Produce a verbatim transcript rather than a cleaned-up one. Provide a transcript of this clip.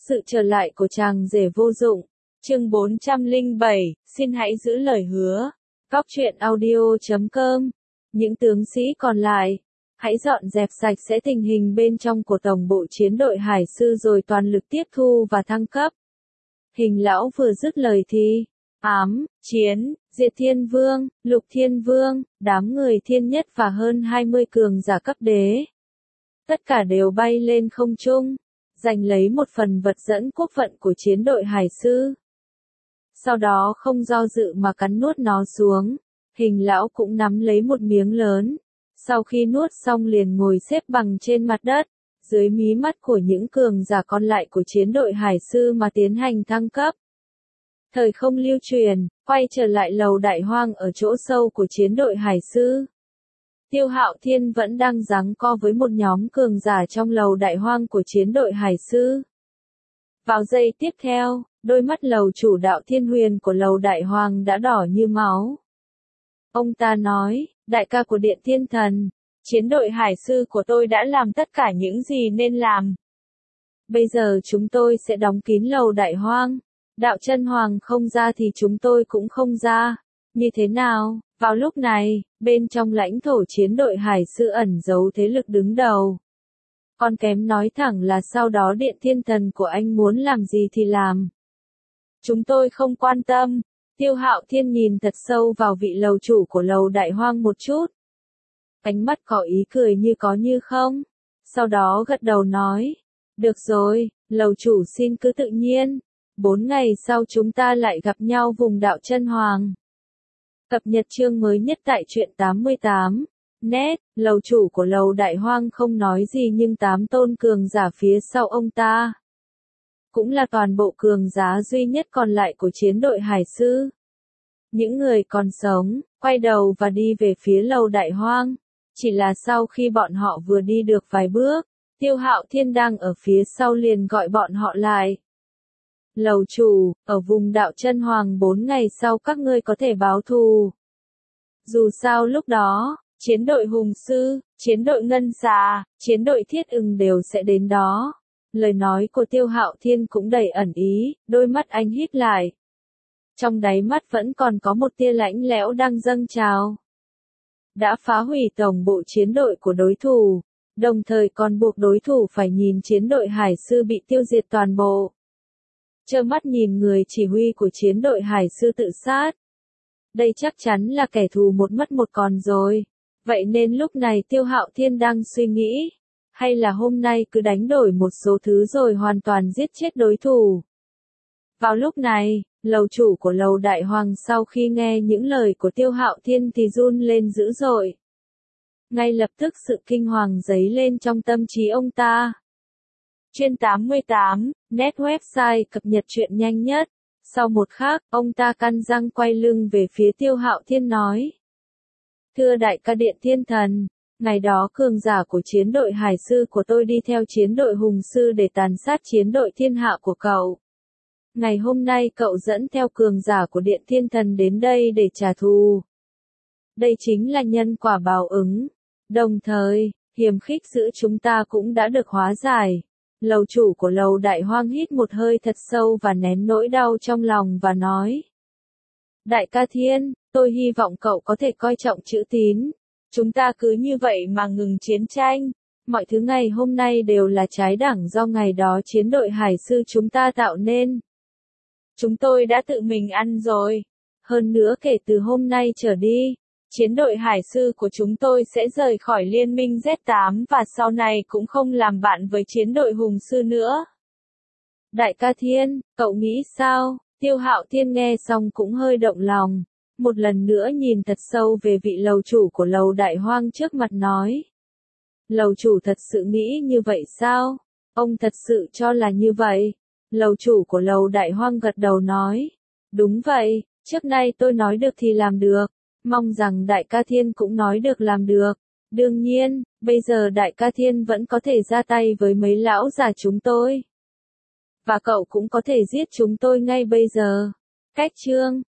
Sự trở lại của chàng rể vô dụng. Chương bốn trăm lẻ bảy, xin hãy giữ lời hứa. Góc truyện audio chấm com. Những tướng sĩ còn lại, hãy dọn dẹp sạch sẽ tình hình bên trong của tổng bộ chiến đội hải sư rồi toàn lực tiếp thu và thăng cấp. Hình lão vừa dứt lời thì ám, chiến, diệt thiên vương, lục thiên vương, đám người thiên nhất và hơn hai mươi cường giả cấp đế. Tất cả đều bay lên không trung, giành lấy một phần vật dẫn quốc vận của chiến đội hải sư. Sau đó không do dự mà cắn nuốt nó xuống, hình lão cũng nắm lấy một miếng lớn. Sau khi nuốt xong liền ngồi xếp bằng trên mặt đất, dưới mí mắt của những cường giả còn lại của chiến đội hải sư mà tiến hành thăng cấp. Thời không lưu truyền, quay trở lại lầu đại hoang ở chỗ sâu của chiến đội hải sư. Tiêu Hạo Thiên vẫn đang giằng co với một nhóm cường giả trong lầu đại hoang của chiến đội hải sư. Vào giây tiếp theo, đôi mắt lầu chủ đạo thiên huyền của lầu đại hoang đã đỏ như máu. Ông ta nói, đại ca của Điện Thiên Thần, chiến đội hải sư của tôi đã làm tất cả những gì nên làm. Bây giờ chúng tôi sẽ đóng kín lầu đại hoang. Đạo chân hoàng không ra thì chúng tôi cũng không ra. Như thế nào? Vào lúc này, bên trong lãnh thổ chiến đội hải sư ẩn giấu thế lực đứng đầu. Còn kém nói thẳng là sau đó Điện Thiên Thần của anh muốn làm gì thì làm. Chúng tôi không quan tâm. Tiêu Hạo Thiên nhìn thật sâu vào vị lầu chủ của lầu đại hoang một chút. Ánh mắt có ý cười như có như không. Sau đó gật đầu nói. Được rồi, lầu chủ xin cứ tự nhiên. Bốn ngày sau chúng ta lại gặp nhau vùng đạo chân hoàng. Cập nhật chương mới nhất tại truyện tám mươi tám. Net, lầu chủ của lầu đại hoang không nói gì nhưng tám tôn cường giả phía sau ông ta. Cũng là toàn bộ cường giả duy nhất còn lại của chiến đội hải sư. Những người còn sống, quay đầu và đi về phía lầu đại hoang. Chỉ là sau khi bọn họ vừa đi được vài bước, Tiêu Hạo Thiên đang ở phía sau liền gọi bọn họ lại. Lầu chủ, ở vùng đạo chân hoàng bốn ngày sau các ngươi có thể báo thù. Dù sao lúc đó, chiến đội hùng sư, chiến đội ngân xà, chiến đội thiết ưng đều sẽ đến đó. Lời nói của Tiêu Hạo Thiên cũng đầy ẩn ý, đôi mắt anh híp lại. Trong đáy mắt vẫn còn có một tia lạnh lẽo đang dâng trào. Đã phá hủy tổng bộ chiến đội của đối thủ, đồng thời còn buộc đối thủ phải nhìn chiến đội hải sư bị tiêu diệt toàn bộ. Trơ mắt nhìn người chỉ huy của chiến đội hải sư tự sát. Đây chắc chắn là kẻ thù một mất một còn rồi. Vậy nên lúc này Tiêu Hạo Thiên đang suy nghĩ. Hay là hôm nay cứ đánh đổi một số thứ rồi hoàn toàn giết chết đối thủ. Vào lúc này, lầu chủ của lầu đại hoàng sau khi nghe những lời của Tiêu Hạo Thiên thì run lên dữ dội. Ngay lập tức sự kinh hoàng dấy lên trong tâm trí ông ta. Chuyên tám mươi tám, net website cập nhật truyện nhanh nhất. Sau một khắc, ông ta căn răng quay lưng về phía Tiêu Hạo Thiên nói. Thưa đại ca Điện Thiên Thần, ngày đó cường giả của chiến đội hải sư của tôi đi theo chiến đội hùng sư để tàn sát chiến đội thiên hạ của cậu. Ngày hôm nay cậu dẫn theo cường giả của Điện Thiên Thần đến đây để trả thù. Đây chính là nhân quả báo ứng. Đồng thời, hiềm khích giữa chúng ta cũng đã được hóa giải. Lầu chủ của lầu đại hoang hít một hơi thật sâu và nén nỗi đau trong lòng và nói. Đại ca Thiên, tôi hy vọng cậu có thể coi trọng chữ tín. Chúng ta cứ như vậy mà ngừng chiến tranh. Mọi thứ ngày hôm nay đều là trái đẳng do ngày đó chiến đội hải sư chúng ta tạo nên. Chúng tôi đã tự mình ăn rồi. Hơn nữa kể từ hôm nay trở đi, chiến đội hải sư của chúng tôi sẽ rời khỏi liên minh Z tám và sau này cũng không làm bạn với chiến đội hùng sư nữa. Đại ca Thiên, cậu nghĩ sao? Tiêu Hạo Thiên nghe xong cũng hơi động lòng. Một lần nữa nhìn thật sâu về vị lầu chủ của lầu đại hoang trước mặt nói. Lầu chủ thật sự nghĩ như vậy sao? Ông thật sự cho là như vậy? Lầu chủ của lầu đại hoang gật đầu nói. Đúng vậy, trước nay tôi nói được thì làm được. Mong rằng đại ca Thiên cũng nói được làm được. Đương nhiên, bây giờ đại ca Thiên vẫn có thể ra tay với mấy lão già chúng tôi. Và cậu cũng có thể giết chúng tôi ngay bây giờ. Cách chương